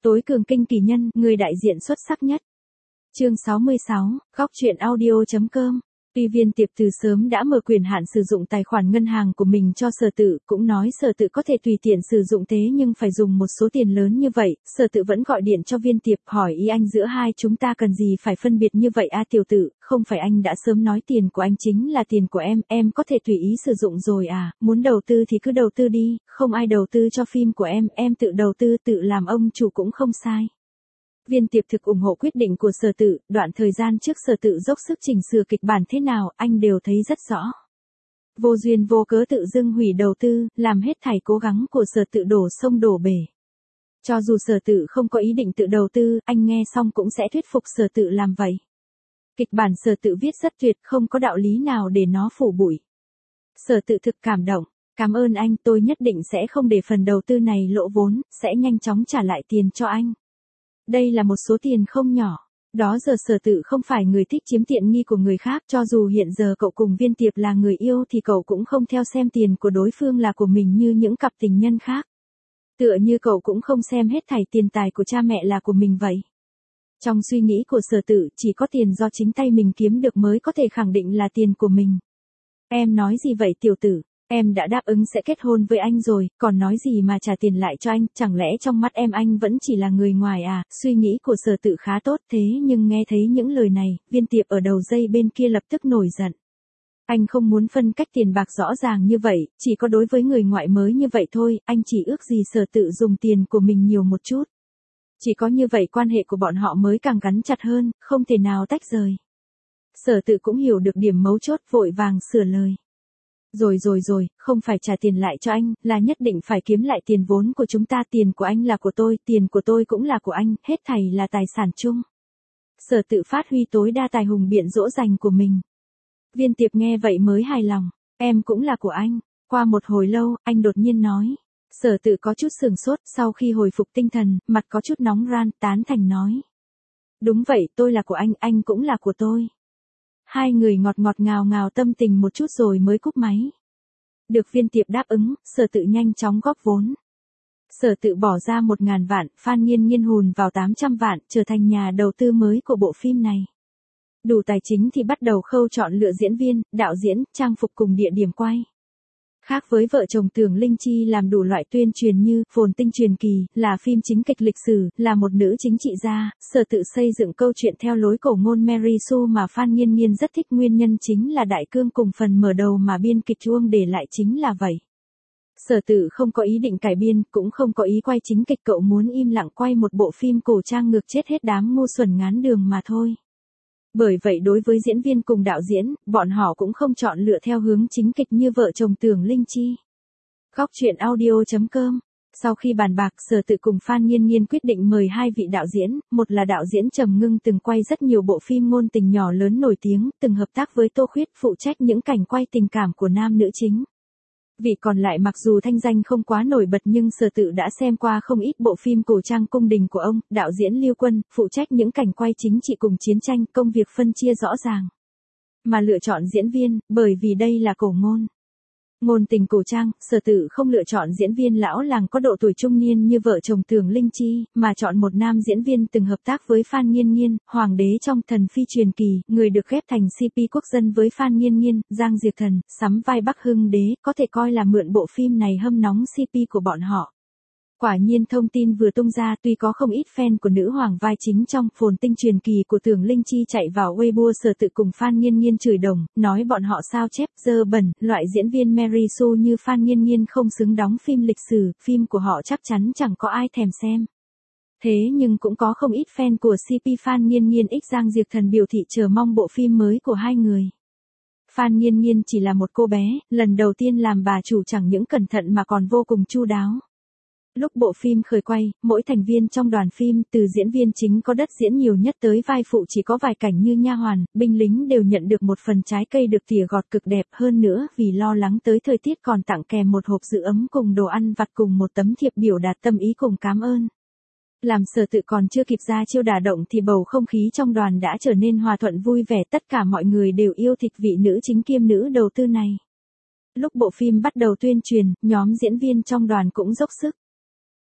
Tối cường kinh kỳ nhân, người đại diện xuất sắc nhất. Chương 66, góc truyện audio.com. Tuy Viên Tiệp từ sớm đã mở quyền hạn sử dụng tài khoản ngân hàng của mình cho Sở Tự, cũng nói Sở Tự có thể tùy tiện sử dụng thế nhưng phải dùng một số tiền lớn như vậy, Sở Tự vẫn gọi điện cho Viên Tiệp hỏi ý anh giữa hai chúng ta cần gì phải phân biệt như vậy tiểu tử, không phải anh đã sớm nói tiền của anh chính là tiền của em có thể tùy ý sử dụng rồi muốn đầu tư thì cứ đầu tư đi, không ai đầu tư cho phim của em tự đầu tư tự làm ông chủ cũng không sai. Viên Tiệp thực ủng hộ quyết định của Sở Tự, đoạn thời gian trước Sở Tự dốc sức chỉnh sửa kịch bản thế nào, anh đều thấy rất rõ. Vô duyên vô cớ tự dưng hủy đầu tư, làm hết thảy cố gắng của Sở Tự đổ sông đổ bể. Cho dù Sở Tự không có ý định tự đầu tư, anh nghe xong cũng sẽ thuyết phục Sở Tự làm vậy. Kịch bản Sở Tự viết rất tuyệt, không có đạo lý nào để nó phủ bụi. Sở Tự thực cảm động, cảm ơn anh, tôi nhất định sẽ không để phần đầu tư này lỗ vốn, sẽ nhanh chóng trả lại tiền cho anh. Đây là một số tiền không nhỏ. Đó giờ Sở Tự không phải người thích chiếm tiện nghi của người khác, cho dù hiện giờ cậu cùng Viên Tiệp là người yêu thì cậu cũng không theo xem tiền của đối phương là của mình như những cặp tình nhân khác. Tựa như cậu cũng không xem hết thảy tiền tài của cha mẹ là của mình vậy. Trong suy nghĩ của Sở Tự, chỉ có tiền do chính tay mình kiếm được mới có thể khẳng định là tiền của mình. Em nói gì vậy tiểu tử? Em đã đáp ứng sẽ kết hôn với anh rồi, còn nói gì mà trả tiền lại cho anh, chẳng lẽ trong mắt em anh vẫn chỉ là người ngoài Suy nghĩ của Sở Tự khá tốt thế nhưng nghe thấy những lời này, Viên Tiệp ở đầu dây bên kia lập tức nổi giận. Anh không muốn phân cách tiền bạc rõ ràng như vậy, chỉ có đối với người ngoại mới như vậy thôi, anh chỉ ước gì Sở Tự dùng tiền của mình nhiều một chút. Chỉ có như vậy quan hệ của bọn họ mới càng gắn chặt hơn, không thể nào tách rời. Sở Tự cũng hiểu được điểm mấu chốt, vội vàng sửa lời. Rồi, không phải trả tiền lại cho anh, là nhất định phải kiếm lại tiền vốn của chúng ta, tiền của anh là của tôi, tiền của tôi cũng là của anh, hết thảy là tài sản chung. Sở Tự phát huy tối đa tài hùng biện dỗ dành của mình. Viên Tiệp nghe vậy mới hài lòng, em cũng là của anh. Qua một hồi lâu, anh đột nhiên nói. Sở Tự có chút sửng sốt, sau khi hồi phục tinh thần, mặt có chút nóng ran, tán thành nói. Đúng vậy, tôi là của anh cũng là của tôi. Hai người ngọt ngào tâm tình một chút rồi mới cúp máy. Được Viên Tiệp đáp ứng, Sở Tự nhanh chóng góp vốn. Sở Tự bỏ ra 1.000 vạn, Phan Nghiên Nghiên hùn vào 800 vạn, trở thành nhà đầu tư mới của bộ phim này. Đủ tài chính thì bắt đầu khâu chọn lựa diễn viên, đạo diễn, trang phục cùng địa điểm quay. Khác với vợ chồng Tưởng Linh Chi làm đủ loại tuyên truyền như Phồn Tinh Truyền Kỳ, là phim chính kịch lịch sử, là một nữ chính trị gia, Sở Tự xây dựng câu chuyện theo lối cổ ngôn Mary Sue mà Phan Nghiên Nghiên rất thích, nguyên nhân chính là đại cương cùng phần mở đầu mà biên kịch Chuông để lại chính là vậy. Sở Tự không có ý định cải biên, cũng không có ý quay chính kịch, cậu muốn im lặng quay một bộ phim cổ trang ngược chết hết đám ngu xuẩn ngán đường mà thôi. Bởi vậy đối với diễn viên cùng đạo diễn, bọn họ cũng không chọn lựa theo hướng chính kịch như vợ chồng Tưởng Linh Chi. Góc truyện audio.com. Sau khi bàn bạc, Sở Tự cùng Phan Nghiên Nghiên quyết định mời hai vị đạo diễn, một là đạo diễn Trầm Ngưng từng quay rất nhiều bộ phim ngôn tình nhỏ lớn nổi tiếng, từng hợp tác với Tô Khuyết phụ trách những cảnh quay tình cảm của nam nữ chính. Vị còn lại mặc dù thanh danh không quá nổi bật nhưng Sở Tự đã xem qua không ít bộ phim cổ trang cung đình của ông, đạo diễn Lưu Quân, phụ trách những cảnh quay chính trị cùng chiến tranh, công việc phân chia rõ ràng. Mà lựa chọn diễn viên, bởi vì đây là cổ ngôn. Ngôn tình cổ trang, Sở Tự không lựa chọn diễn viên lão làng có độ tuổi trung niên như vợ chồng Tưởng Linh Chi, mà chọn một nam diễn viên từng hợp tác với Phan Nghiên Nghiên, hoàng đế trong Thần Phi Truyền Kỳ, người được ghép thành CP quốc dân với Phan Nghiên Nghiên, Giang Diệp Thần, sắm vai Bắc Hưng Đế, có thể coi là mượn bộ phim này hâm nóng CP của bọn họ. Quả nhiên thông tin vừa tung ra, tuy có không ít fan của nữ hoàng vai chính trong Phồn Tinh Truyền Kỳ của Tưởng Linh Chi chạy vào Weibo Sở Tự cùng Phan Nghiên Nghiên chửi đồng, nói bọn họ sao chép, dơ bẩn, loại diễn viên Mary Sue như Phan Nghiên Nghiên không xứng đóng phim lịch sử, phim của họ chắc chắn chẳng có ai thèm xem. Thế nhưng cũng có không ít fan của CP Phan Nghiên Nghiên x Giang Diệp Thần biểu thị chờ mong bộ phim mới của hai người. Phan Nghiên Nghiên chỉ là một cô bé, lần đầu tiên làm bà chủ chẳng những cẩn thận mà còn vô cùng chu đáo. Lúc bộ phim khởi quay, mỗi thành viên trong đoàn phim, từ diễn viên chính có đất diễn nhiều nhất tới vai phụ chỉ có vài cảnh như nha hoàn, binh lính đều nhận được một phần trái cây được tỉa gọt cực đẹp, hơn nữa vì lo lắng tới thời tiết còn tặng kèm một hộp giữ ấm cùng đồ ăn vặt cùng một tấm thiệp biểu đạt tâm ý cùng cám ơn. Làm Sở Tự còn chưa kịp ra chiêu đả động thì bầu không khí trong đoàn đã trở nên hòa thuận vui vẻ, tất cả mọi người đều yêu thích vị nữ chính kiêm nữ đầu tư này. Lúc bộ phim bắt đầu tuyên truyền, nhóm diễn viên trong đoàn cũng dốc sức.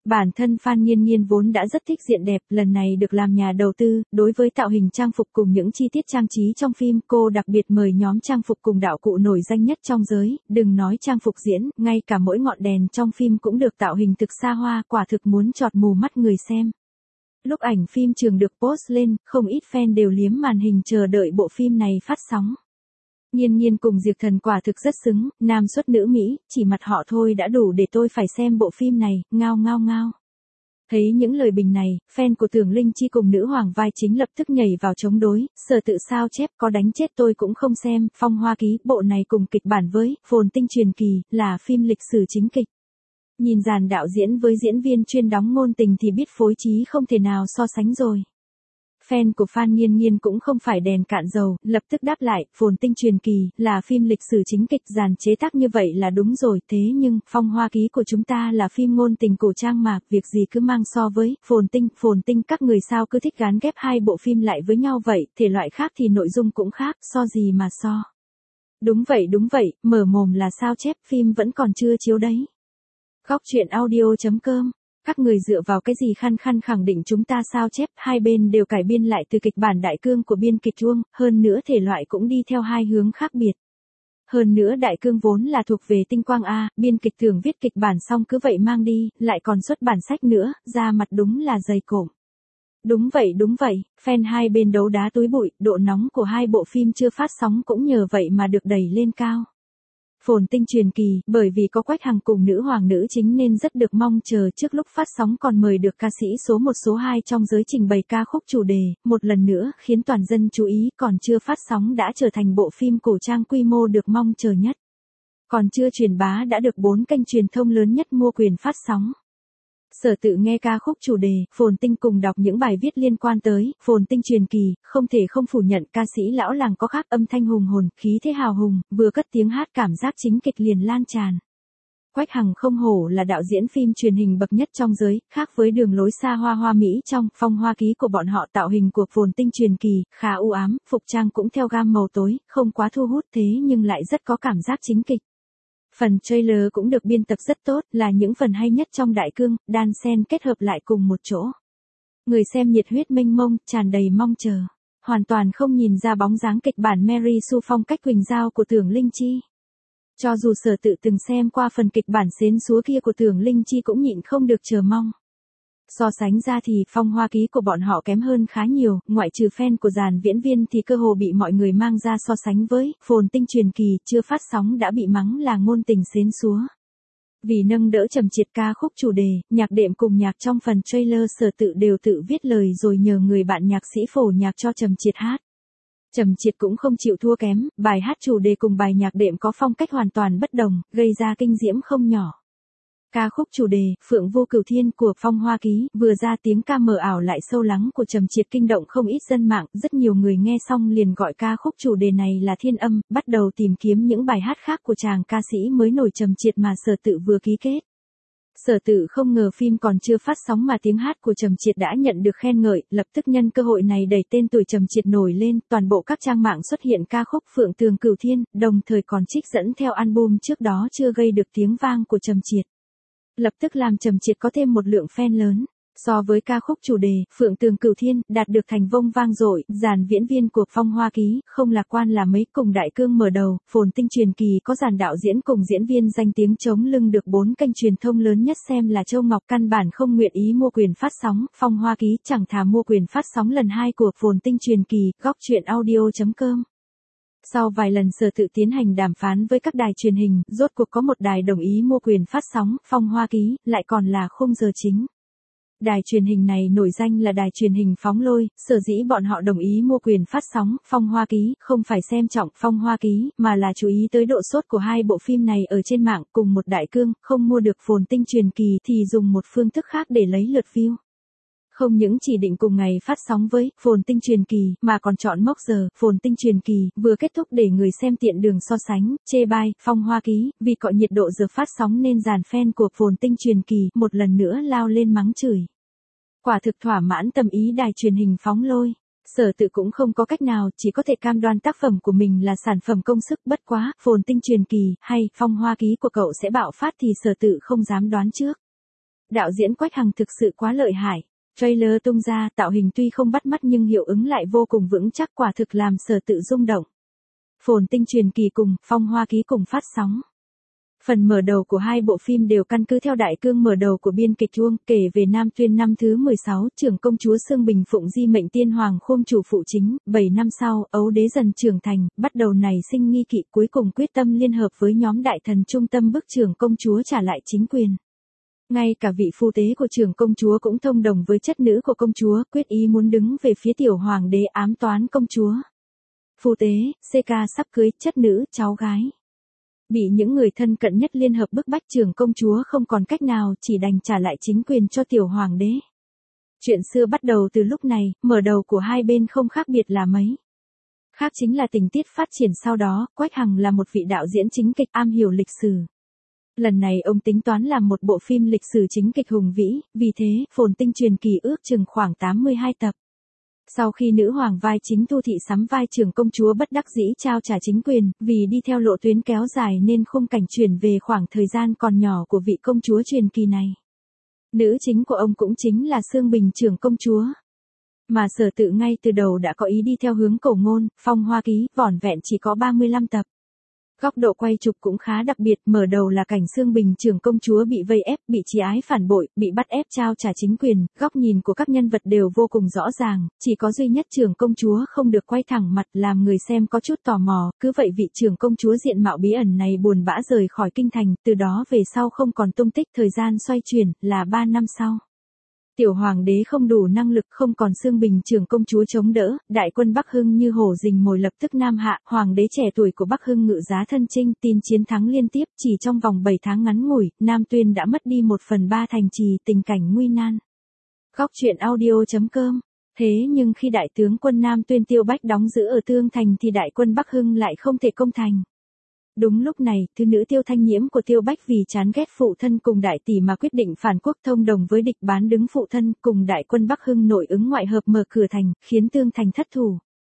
Bản thân Phan Nghiên Nghiên vốn đã rất thích diện đẹp, lần này được làm nhà đầu tư, đối với tạo hình trang phục cùng những chi tiết trang trí trong phim, cô đặc biệt mời nhóm trang phục cùng đạo cụ nổi danh nhất trong giới, đừng nói trang phục diễn, ngay cả mỗi ngọn đèn trong phim cũng được tạo hình thực xa hoa, quả thực muốn chọt mù mắt người xem. Lúc ảnh phim trường được post lên, không ít fan đều liếm màn hình chờ đợi bộ phim này phát sóng. Nghiên Nghiên cùng Diệp Thần quả thực rất xứng, nam xuất nữ Mỹ, chỉ mặt họ thôi đã đủ để tôi phải xem bộ phim này, ngao ngao ngao. Thấy những lời bình này, fan của Tưởng Linh Chi cùng nữ hoàng vai chính lập tức nhảy vào chống đối, Sở Tự sao chép có đánh chết tôi cũng không xem, Phong Hoa Ký, bộ này cùng kịch bản với Phồn Tinh Truyền Kỳ, là phim lịch sử chính kịch. Nhìn dàn đạo diễn với diễn viên chuyên đóng ngôn tình thì biết phối trí không thể nào so sánh rồi. Fan của Phan Nghiên Nghiên cũng không phải đèn cạn dầu, lập tức đáp lại, Phồn Tinh Truyền Kỳ, là phim lịch sử chính kịch, dàn chế tác như vậy là đúng rồi, thế nhưng, Phong Hoa Ký của chúng ta là phim ngôn tình cổ trang mà, việc gì cứ mang so với, Phồn Tinh các người sao cứ thích gán ghép hai bộ phim lại với nhau vậy, thể loại khác thì nội dung cũng khác, so gì mà so. Đúng vậy, mở mồm là sao chép, phim vẫn còn chưa chiếu đấy. Góc truyện audio.com. Các người dựa vào cái gì khăng khẳng định chúng ta sao chép, hai bên đều cải biên lại từ kịch bản đại cương của biên kịch Uông, hơn nữa thể loại cũng đi theo hai hướng khác biệt. Hơn nữa đại cương vốn là thuộc về tinh quang A, biên kịch thường viết kịch bản xong cứ vậy mang đi, lại còn xuất bản sách nữa, ra mặt đúng là dày cộm. Đúng vậy, fan hai bên đấu đá túi bụi, độ nóng của hai bộ phim chưa phát sóng cũng nhờ vậy mà được đẩy lên cao. Phồn Tinh Truyền Kỳ, bởi vì có Quách Hằng cùng nữ hoàng nữ chính nên rất được mong chờ, trước lúc phát sóng còn mời được ca sĩ số 1 số 2 trong giới trình bày ca khúc chủ đề, một lần nữa khiến toàn dân chú ý, còn chưa phát sóng đã trở thành bộ phim cổ trang quy mô được mong chờ nhất. Còn chưa truyền bá đã được 4 kênh truyền thông lớn nhất mua quyền phát sóng. Sở Tự nghe ca khúc chủ đề, Phồn Tinh cùng đọc những bài viết liên quan tới Phồn Tinh Truyền Kỳ, không thể không phủ nhận ca sĩ lão làng có khác, âm thanh hùng hồn, khí thế hào hùng, vừa cất tiếng hát cảm giác chính kịch liền lan tràn. Quách Hằng không hổ là đạo diễn phim truyền hình bậc nhất trong giới, khác với đường lối xa hoa Mỹ trong Phong Hoa Ký của bọn họ, tạo hình của Phồn Tinh Truyền Kỳ khá u ám, phục trang cũng theo gam màu tối, không quá thu hút thế nhưng lại rất có cảm giác chính kịch. Phần trailer cũng được biên tập rất tốt, là những phần hay nhất trong đại cương, đan xen kết hợp lại cùng một chỗ. Người xem nhiệt huyết mênh mông, tràn đầy mong chờ. Hoàn toàn không nhìn ra bóng dáng kịch bản Mary Sue phong cách Quỳnh Giao của Tưởng Linh Chi. Cho dù Sở Tự từng xem qua phần kịch bản xến xúa kia của Tưởng Linh Chi cũng nhịn không được chờ mong. So sánh ra thì Phong Hoa Ký của bọn họ kém hơn khá nhiều, ngoại trừ fan của dàn diễn viên thì cơ hồ bị mọi người mang ra so sánh với Phồn Tinh Truyền Kỳ, chưa phát sóng đã bị mắng là ngôn tình xến xúa. Vì nâng đỡ trầm triệt ca khúc chủ đề, nhạc đệm cùng nhạc trong phần trailer Sở Tự đều tự viết lời rồi nhờ người bạn nhạc sĩ phổ nhạc cho trầm triệt hát. Trầm triệt cũng không chịu thua kém, bài hát chủ đề cùng bài nhạc đệm có phong cách hoàn toàn bất đồng, gây ra kinh diễm không nhỏ. Ca khúc chủ đề, Phượng Vô Cửu Thiên của Phong Hoa Ký, vừa ra tiếng ca mờ ảo lại sâu lắng của trầm triệt kinh động không ít dân mạng, rất nhiều người nghe xong liền gọi ca khúc chủ đề này là thiên âm, bắt đầu tìm kiếm những bài hát khác của chàng ca sĩ mới nổi trầm triệt mà Sở Tự vừa ký kết. Sở Tự không ngờ phim còn chưa phát sóng mà tiếng hát của trầm triệt đã nhận được khen ngợi, lập tức nhân cơ hội này đẩy tên tuổi trầm triệt nổi lên, toàn bộ các trang mạng xuất hiện ca khúc Phượng Tường Cửu Thiên, đồng thời còn trích dẫn theo album trước đó chưa gây được tiếng vang của trầm triệt. Lập tức làm trầm triệt có thêm một lượng fan lớn. So với ca khúc chủ đề, Phượng Tường Cửu Thiên, đạt được thành công vang dội, dàn diễn viên của Phong Hoa Ký, không lạc quan là mấy, cùng đại cương mở đầu, Phồn Tinh Truyền Kỳ có dàn đạo diễn cùng diễn viên danh tiếng chống lưng được 4 kênh truyền thông lớn nhất xem là Châu Ngọc căn bản không nguyện ý mua quyền phát sóng, Phong Hoa Ký chẳng thà mua quyền phát sóng lần 2 của Phồn Tinh Truyền Kỳ, góc truyện audio.com. Sau vài lần Sở Tự tiến hành đàm phán với các đài truyền hình, rốt cuộc có một đài đồng ý mua quyền phát sóng, Phong Hoa Ký, lại còn là khung giờ chính. Đài truyền hình này nổi danh là đài truyền hình Phóng Lôi, sở dĩ bọn họ đồng ý mua quyền phát sóng, Phong Hoa Ký, không phải xem trọng Phong Hoa Ký, mà là chú ý tới độ sốt của hai bộ phim này ở trên mạng, cùng một đại cương, không mua được Phồn Tinh Truyền Kỳ thì dùng một phương thức khác để lấy lượt view. Không những chỉ định cùng ngày phát sóng với Phồn Tinh Truyền Kỳ, mà còn chọn mốc giờ Phồn Tinh Truyền Kỳ vừa kết thúc để người xem tiện đường so sánh, chê bai Phong Hoa Ký, vì cọ nhiệt độ giờ phát sóng nên dàn fan của Phồn Tinh Truyền Kỳ một lần nữa lao lên mắng chửi. Quả thực thỏa mãn tâm ý đài truyền hình Phóng Lôi. Sở Tự cũng không có cách nào, chỉ có thể cam đoan tác phẩm của mình là sản phẩm công sức, bất quá, Phồn Tinh Truyền Kỳ hay Phong Hoa Ký của cậu sẽ bạo phát thì Sở Tự không dám đoán trước. Đạo diễn Quách Hằng thực sự quá lợi hại. Trailer tung ra, tạo hình tuy không bắt mắt nhưng hiệu ứng lại vô cùng vững chắc, quả thực làm Sở Tự rung động. Phồn Tinh Truyền Kỳ cùng Phong Hoa Ký cùng phát sóng. Phần mở đầu của hai bộ phim đều căn cứ theo đại cương mở đầu của biên kịch Uông, kể về Nam Tuyên năm thứ 16, trưởng công chúa Sương Bình phụng di mệnh tiên hoàng khôm chủ phụ chính, 7 năm sau, ấu đế dần trưởng thành, bắt đầu nảy sinh nghi kỵ, cuối cùng quyết tâm liên hợp với nhóm đại thần trung tâm bức trưởng công chúa trả lại chính quyền. Ngay cả vị phu tế của trưởng công chúa cũng thông đồng với chất nữ của công chúa, quyết ý muốn đứng về phía tiểu hoàng đế ám toán công chúa. Phu tế, CK sắp cưới chất nữ, cháu gái. Bị những người thân cận nhất liên hợp bức bách, trưởng công chúa không còn cách nào, chỉ đành trả lại chính quyền cho tiểu hoàng đế. Chuyện xưa bắt đầu từ lúc này, mở đầu của hai bên không khác biệt là mấy. Khác chính là tình tiết phát triển sau đó. Quách Hằng là một vị đạo diễn chính kịch am hiểu lịch sử. Lần này ông tính toán làm một bộ phim lịch sử chính kịch hùng vĩ, vì thế, Phồn Tinh Truyền Kỳ ước chừng khoảng 82 tập. Sau khi nữ hoàng vai chính Thu Thị sắm vai trưởng công chúa bất đắc dĩ trao trả chính quyền, vì đi theo lộ tuyến kéo dài nên khung cảnh chuyển về khoảng thời gian còn nhỏ của vị công chúa truyền kỳ này. Nữ chính của ông cũng chính là Sương Bình trưởng công chúa. Mà Sở Tự ngay từ đầu đã có ý đi theo hướng cổ ngôn, Phong Hoa Ký, vỏn vẹn chỉ có 35 tập. Góc độ quay chụp cũng khá đặc biệt, mở đầu là cảnh Sương Bình trưởng công chúa bị vây ép, bị chí ái phản bội, bị bắt ép trao trả chính quyền, góc nhìn của các nhân vật đều vô cùng rõ ràng, chỉ có duy nhất trưởng công chúa không được quay thẳng mặt, làm người xem có chút tò mò, cứ vậy vị trưởng công chúa diện mạo bí ẩn này buồn bã rời khỏi kinh thành, từ đó về sau không còn tung tích, thời gian xoay chuyển, là 3 năm sau. Tiểu hoàng đế không đủ năng lực, không còn Sương Bình trưởng công chúa chống đỡ, đại quân Bắc Hưng như hổ rình mồi lập tức nam hạ, hoàng đế trẻ tuổi của Bắc Hưng ngự giá thân chinh, tin chiến thắng liên tiếp, chỉ trong vòng 7 tháng ngắn ngủi, Nam Tuyên đã mất đi 1/3 thành trì, tình cảnh nguy nan. Góc truyện audio.com. Thế nhưng khi đại tướng quân Nam Tuyên Tiêu Bách đóng giữ ở Tương Thành thì đại quân Bắc Hưng lại không thể công thành. Đúng lúc này, thứ nữ Tiêu Thanh Nhiễm của Tiêu Bách vì chán ghét phụ thân cùng đại tỷ mà quyết định phản quốc, thông đồng với địch bán đứng phụ thân, cùng đại quân Bắc Hưng nội ứng ngoại hợp mở cửa thành, khiến Tương Thành thất thủ.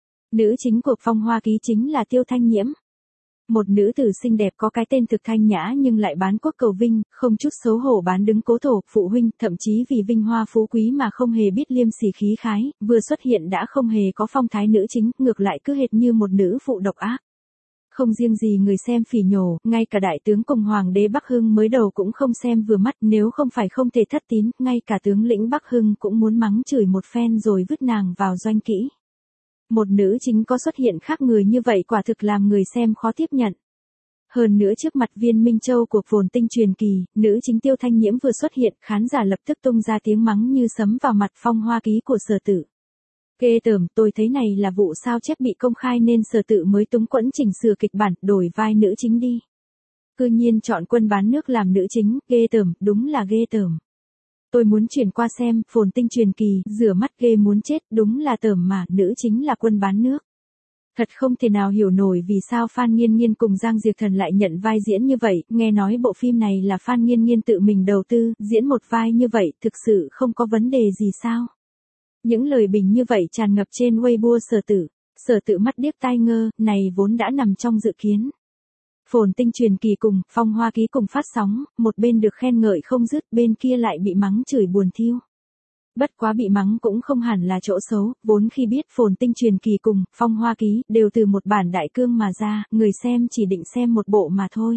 Nữ chính của Phong Hoa Ký chính là Tiêu Thanh Nhiễm. Một nữ tử xinh đẹp có cái tên thực thanh nhã nhưng lại bán quốc cầu vinh, không chút xấu hổ bán đứng cố thổ, phụ huynh, thậm chí vì vinh hoa phú quý mà không hề biết liêm sỉ khí khái, vừa xuất hiện đã không hề có phong thái nữ chính, ngược lại cứ hệt như một nữ phụ độc ác. Không riêng gì người xem phỉ nhổ, ngay cả đại tướng cùng hoàng đế Bắc Hưng mới đầu cũng không xem vừa mắt, nếu không phải không thể thất tín, ngay cả tướng lĩnh Bắc Hưng cũng muốn mắng chửi một phen rồi vứt nàng vào doanh kỹ. Một nữ chính có xuất hiện khác người như vậy quả thực làm người xem khó tiếp nhận. Hơn nữa trước mặt Viên Minh Châu của Phồn Tinh Truyền Kỳ, nữ chính Tiêu Thanh Nhiễm vừa xuất hiện, khán giả lập tức tung ra tiếng mắng như sấm vào mặt. Phong Hoa Ký của Sở Tự. Ghê tởm, tôi thấy này là vụ sao chép bị công khai nên Sở Tự mới túng quẫn chỉnh sửa kịch bản, đổi vai nữ chính đi. Cư nhiên chọn Quân Bán Nước làm nữ chính, ghê tởm, đúng là ghê tởm. Tôi muốn chuyển qua xem Phồn Tinh Truyền Kỳ, rửa mắt ghê muốn chết, đúng là tởm mà, nữ chính là Quân Bán Nước. Thật không thể nào hiểu nổi vì sao Phan Nghiên Nghiên cùng Giang Diệc Thần lại nhận vai diễn như vậy, nghe nói bộ phim này là Phan Nghiên Nghiên tự mình đầu tư, diễn một vai như vậy, thực sự không có vấn đề gì sao? Những lời bình như vậy tràn ngập trên Weibo Sở Tự mắt điếc tai ngơ, này vốn đã nằm trong dự kiến. Phồn Tinh Truyền Kỳ cùng Phong Hoa Ký cùng phát sóng, một bên được khen ngợi không dứt, bên kia lại bị mắng chửi buồn thiu. Bất quá bị mắng cũng không hẳn là chỗ xấu, vốn khi biết Phồn Tinh Truyền Kỳ cùng Phong Hoa Ký đều từ một bản đại cương mà ra, người xem chỉ định xem một bộ mà thôi.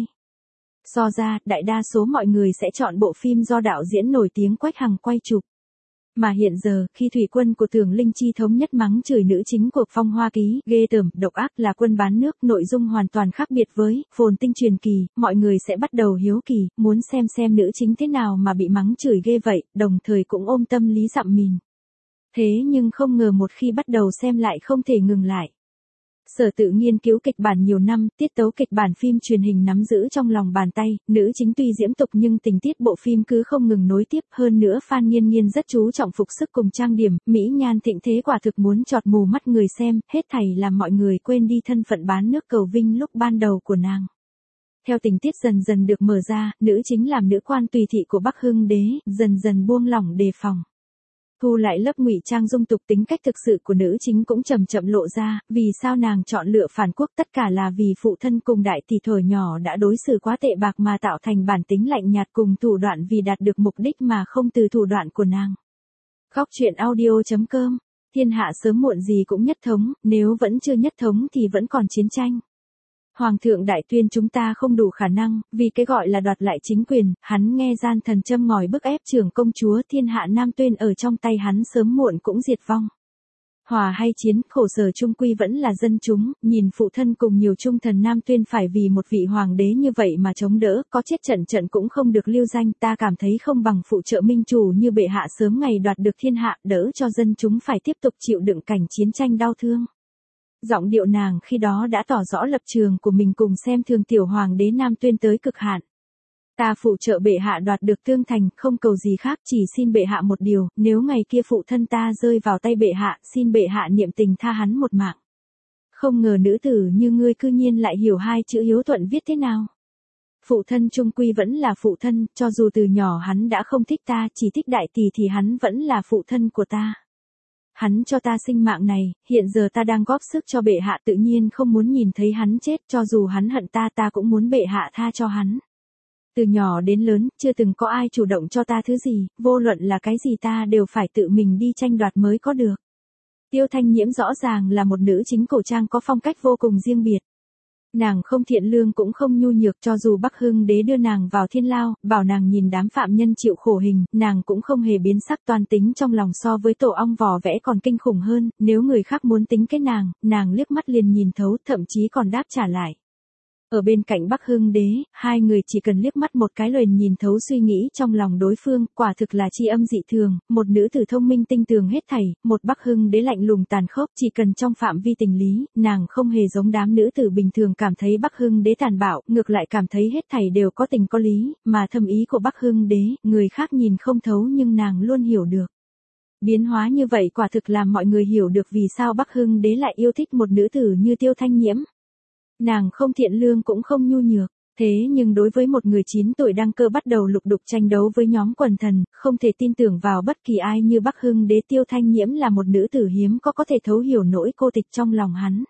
So ra, đại đa số mọi người sẽ chọn bộ phim do đạo diễn nổi tiếng Quách Hằng quay chụp. Mà hiện giờ, khi thủy quân của Tưởng Linh Chi thống nhất mắng chửi nữ chính của Phong Hoa Ký, ghê tởm, độc ác là Quân Bán Nước, nội dung hoàn toàn khác biệt với Phồn Tinh Truyền Kỳ, mọi người sẽ bắt đầu hiếu kỳ, muốn xem nữ chính thế nào mà bị mắng chửi ghê vậy, đồng thời cũng ôm tâm lý dặm mìn. Thế nhưng không ngờ một khi bắt đầu xem lại không thể ngừng lại. Sở Tự nghiên cứu kịch bản nhiều năm, tiết tấu kịch bản phim truyền hình nắm giữ trong lòng bàn tay, nữ chính tuy diễm tục nhưng tình tiết bộ phim cứ không ngừng nối tiếp, hơn nữa Phan Nghiên Nghiên rất chú trọng phục sức cùng trang điểm, mỹ nhan thịnh thế quả thực muốn chọt mù mắt người xem, hết thảy làm mọi người quên đi thân phận bán nước cầu vinh lúc ban đầu của nàng. Theo tình tiết dần dần được mở ra, nữ chính làm nữ quan tùy thị của Bắc Hưng đế, dần dần buông lỏng đề phòng. Thu lại lớp ngụy trang dung tục, tính cách thực sự của nữ chính cũng chậm chậm lộ ra, vì sao nàng chọn lựa phản quốc tất cả là vì phụ thân cùng đại tỷ thuở nhỏ đã đối xử quá tệ bạc mà tạo thành bản tính lạnh nhạt cùng thủ đoạn vì đạt được mục đích mà không từ thủ đoạn của nàng. Góc truyện audio.com, thiên hạ sớm muộn gì cũng nhất thống, nếu vẫn chưa nhất thống thì vẫn còn chiến tranh. Hoàng thượng đại tuyên chúng ta không đủ khả năng, vì cái gọi là đoạt lại chính quyền, hắn nghe gian thần châm ngòi bức ép trưởng công chúa thiên hạ Nam Tuyên ở trong tay hắn sớm muộn cũng diệt vong. Hòa hay chiến, khổ sở chung quy vẫn là dân chúng, nhìn phụ thân cùng nhiều trung thần Nam Tuyên phải vì một vị hoàng đế như vậy mà chống đỡ, có chết trận trận cũng không được lưu danh, ta cảm thấy không bằng phụ trợ minh chủ như bệ hạ sớm ngày đoạt được thiên hạ, đỡ cho dân chúng phải tiếp tục chịu đựng cảnh chiến tranh đau thương. Giọng điệu nàng khi đó đã tỏ rõ lập trường của mình cùng xem thường tiểu hoàng đế Nam Tuyên tới cực hạn. Ta phụ trợ bệ hạ đoạt được tương thành, không cầu gì khác, chỉ xin bệ hạ một điều, nếu ngày kia phụ thân ta rơi vào tay bệ hạ, xin bệ hạ niệm tình tha hắn một mạng. Không ngờ nữ tử như ngươi cư nhiên lại hiểu hai chữ hiếu thuận viết thế nào. Phụ thân chung quy vẫn là phụ thân, cho dù từ nhỏ hắn đã không thích ta, chỉ thích đại tỷ thì hắn vẫn là phụ thân của ta. Hắn cho ta sinh mạng này, hiện giờ ta đang góp sức cho bệ hạ, tự nhiên không muốn nhìn thấy hắn chết, cho dù hắn hận ta, ta cũng muốn bệ hạ tha cho hắn. Từ nhỏ đến lớn, chưa từng có ai chủ động cho ta thứ gì, vô luận là cái gì ta đều phải tự mình đi tranh đoạt mới có được. Tiêu Thanh Nhiễm rõ ràng là một nữ chính cổ trang có phong cách vô cùng riêng biệt. Nàng không thiện lương cũng không nhu nhược, cho dù Bắc Hưng đế đưa nàng vào thiên lao, bảo nàng nhìn đám phạm nhân chịu khổ hình, nàng cũng không hề biến sắc, toan tính trong lòng so với tổ ong vò vẽ còn kinh khủng hơn, nếu người khác muốn tính cái nàng liếc mắt liền nhìn thấu, thậm chí còn đáp trả lại. Ở bên cạnh Bắc Hưng đế, hai người chỉ cần liếc mắt một cái liền nhìn thấu suy nghĩ trong lòng đối phương, quả thực là tri âm dị thường, một nữ tử thông minh tinh tường hết thảy, một Bắc Hưng đế lạnh lùng tàn khốc, chỉ cần trong phạm vi tình lý, nàng không hề giống đám nữ tử bình thường cảm thấy Bắc Hưng đế tàn bạo, ngược lại cảm thấy hết thảy đều có tình có lý, mà thâm ý của Bắc Hưng đế, người khác nhìn không thấu nhưng nàng luôn hiểu được. Biến hóa như vậy quả thực làm mọi người hiểu được vì sao Bắc Hưng đế lại yêu thích một nữ tử như Tiêu Thanh Nhiễm. Nàng không thiện lương cũng không nhu nhược, thế nhưng đối với một người 9 tuổi đăng cơ bắt đầu lục đục tranh đấu với nhóm quần thần, không thể tin tưởng vào bất kỳ ai như Bắc Hưng đế. Tiêu Thanh Nhiễm là một nữ tử hiếm có thể thấu hiểu nỗi cô tịch trong lòng hắn.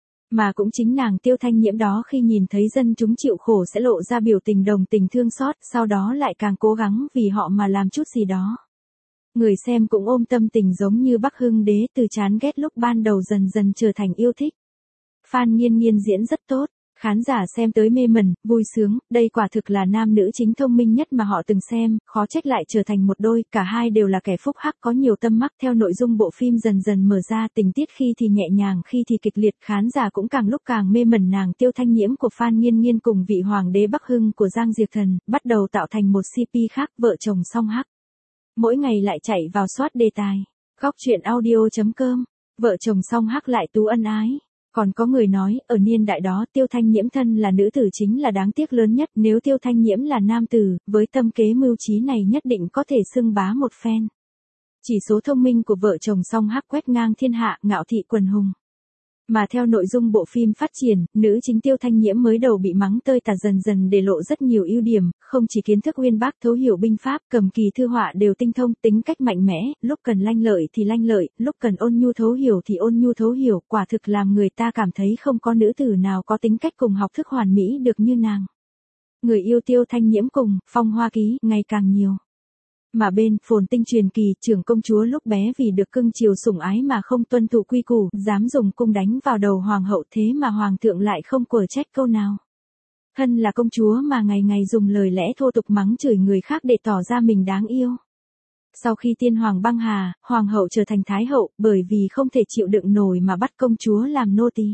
Mà cũng chính nàng Tiêu Thanh Nhiễm đó khi nhìn thấy dân chúng chịu khổ sẽ lộ ra biểu tình đồng tình thương xót, sau đó lại càng cố gắng vì họ mà làm chút gì đó. Người xem cũng ôm tâm tình giống như Bắc Hưng đế, từ chán ghét lúc ban đầu dần dần trở thành yêu thích. Phan Nghiên Nghiên diễn rất tốt, khán giả xem tới mê mẩn, vui sướng, đây quả thực là nam nữ chính thông minh nhất mà họ từng xem, khó trách lại trở thành một đôi, cả hai đều là kẻ phúc hắc có nhiều tâm mắc. Theo nội dung bộ phim dần dần mở ra, tình tiết khi thì nhẹ nhàng khi thì kịch liệt, khán giả cũng càng lúc càng mê mẩn nàng Tiêu Thanh Nhiễm của Phan Nghiên Nghiên cùng vị hoàng đế Bắc Hưng của Giang Diệp Thần, bắt đầu tạo thành một CP khác, vợ chồng song hắc. Mỗi ngày lại chạy vào soát đề tài. Góc truyện audio.com, vợ chồng song hắc lại tú ân ái. Còn có người nói, ở niên đại đó Tiêu Thanh Nhiễm thân là nữ tử chính là đáng tiếc lớn nhất, nếu Tiêu Thanh Nhiễm là nam tử, với tâm kế mưu trí này nhất định có thể xưng bá một phen. Chỉ số thông minh của vợ chồng song hắc quét ngang thiên hạ, ngạo thị quần hùng. Mà theo nội dung bộ phim phát triển, nữ chính Tiêu Thanh Nhiễm mới đầu bị mắng tơi tả dần dần để lộ rất nhiều ưu điểm, không chỉ kiến thức uyên bác thấu hiểu binh pháp, cầm kỳ thư họa đều tinh thông, tính cách mạnh mẽ, lúc cần lanh lợi thì lanh lợi, lúc cần ôn nhu thấu hiểu thì ôn nhu thấu hiểu, quả thực làm người ta cảm thấy không có nữ tử nào có tính cách cùng học thức hoàn mỹ được như nàng. Người yêu Tiêu Thanh Nhiễm cùng Phong Hoa Ký ngày càng nhiều. Mà bên Phồn Tinh truyền kỳ, trưởng công chúa lúc bé vì được cưng chiều sủng ái mà không tuân thủ quy củ, dám dùng cung đánh vào đầu hoàng hậu, thế mà hoàng thượng lại không quở trách câu nào. Thân là công chúa mà ngày ngày dùng lời lẽ thô tục mắng chửi người khác để tỏ ra mình đáng yêu. Sau khi tiên hoàng băng hà, hoàng hậu trở thành thái hậu, bởi vì không thể chịu đựng nổi mà bắt công chúa làm nô tỳ.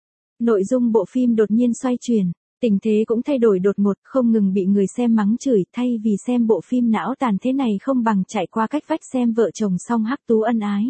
Nội dung bộ phim đột nhiên xoay chuyển. Tình thế cũng thay đổi đột ngột, không ngừng bị người xem mắng chửi, thay vì xem bộ phim não tàn thế này không bằng chạy qua cách vách xem vợ chồng song hắc tú ân ái.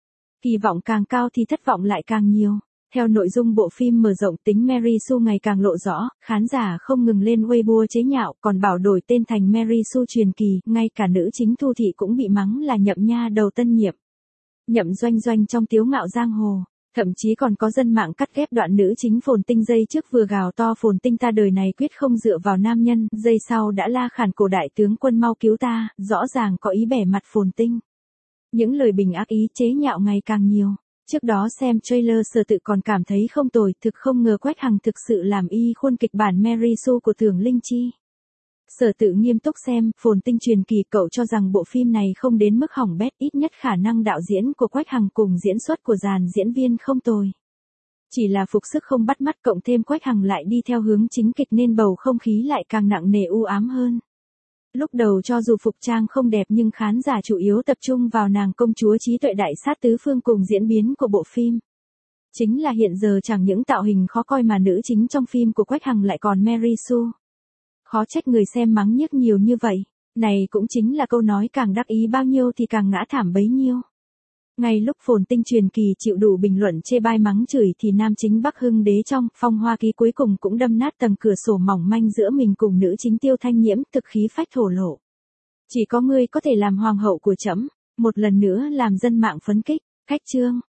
Kỳ vọng càng cao thì thất vọng lại càng nhiều. Theo nội dung bộ phim mở rộng, tính Mary Sue ngày càng lộ rõ, khán giả không ngừng lên Weibo chế nhạo, còn bảo đổi tên thành Mary Sue truyền kỳ, ngay cả nữ chính Thu Thị cũng bị mắng là Nhậm Nha đầu tân nhiệm. Nhậm Doanh Doanh trong Tiếu Ngạo Giang Hồ. Thậm chí còn có dân mạng cắt ghép đoạn nữ chính Phồn Tinh giây trước vừa gào to Phồn Tinh ta đời này quyết không dựa vào nam nhân, giây sau đã la khản cổ đại tướng quân mau cứu ta, rõ ràng có ý bẻ mặt Phồn Tinh. Những lời bình ác ý chế nhạo ngày càng nhiều. Trước đó xem trailer Sở Tự còn cảm thấy không tồi, thực không ngờ Quách Hằng thực sự làm y khuôn kịch bản Mary Sue của Tưởng Linh Chi. Sở Tự nghiêm túc xem, Phồn Tinh truyền kỳ, cậu cho rằng bộ phim này không đến mức hỏng bét, ít nhất khả năng đạo diễn của Quách Hằng cùng diễn xuất của dàn diễn viên không tồi. Chỉ là phục sức không bắt mắt, cộng thêm Quách Hằng lại đi theo hướng chính kịch nên bầu không khí lại càng nặng nề u ám hơn. Lúc đầu cho dù phục trang không đẹp nhưng khán giả chủ yếu tập trung vào nàng công chúa trí tuệ đại sát tứ phương cùng diễn biến của bộ phim. Chính là hiện giờ chẳng những tạo hình khó coi mà nữ chính trong phim của Quách Hằng lại còn Mary Sue. Khó trách người xem mắng nhiếc nhiều như vậy. Này cũng chính là câu nói càng đắc ý bao nhiêu thì càng ngã thảm bấy nhiêu. Ngay lúc Phồn Tinh truyền kỳ chịu đủ bình luận chê bai mắng chửi thì nam chính Bắc Hưng Đế trong Phong Hoa Ký cuối cùng cũng đâm nát tầng cửa sổ mỏng manh giữa mình cùng nữ chính Tiêu Thanh Nhiễm, thực khí phách thổ lộ. Chỉ có ngươi có thể làm hoàng hậu của trẫm, một lần nữa làm dân mạng phấn kích. Khách chương.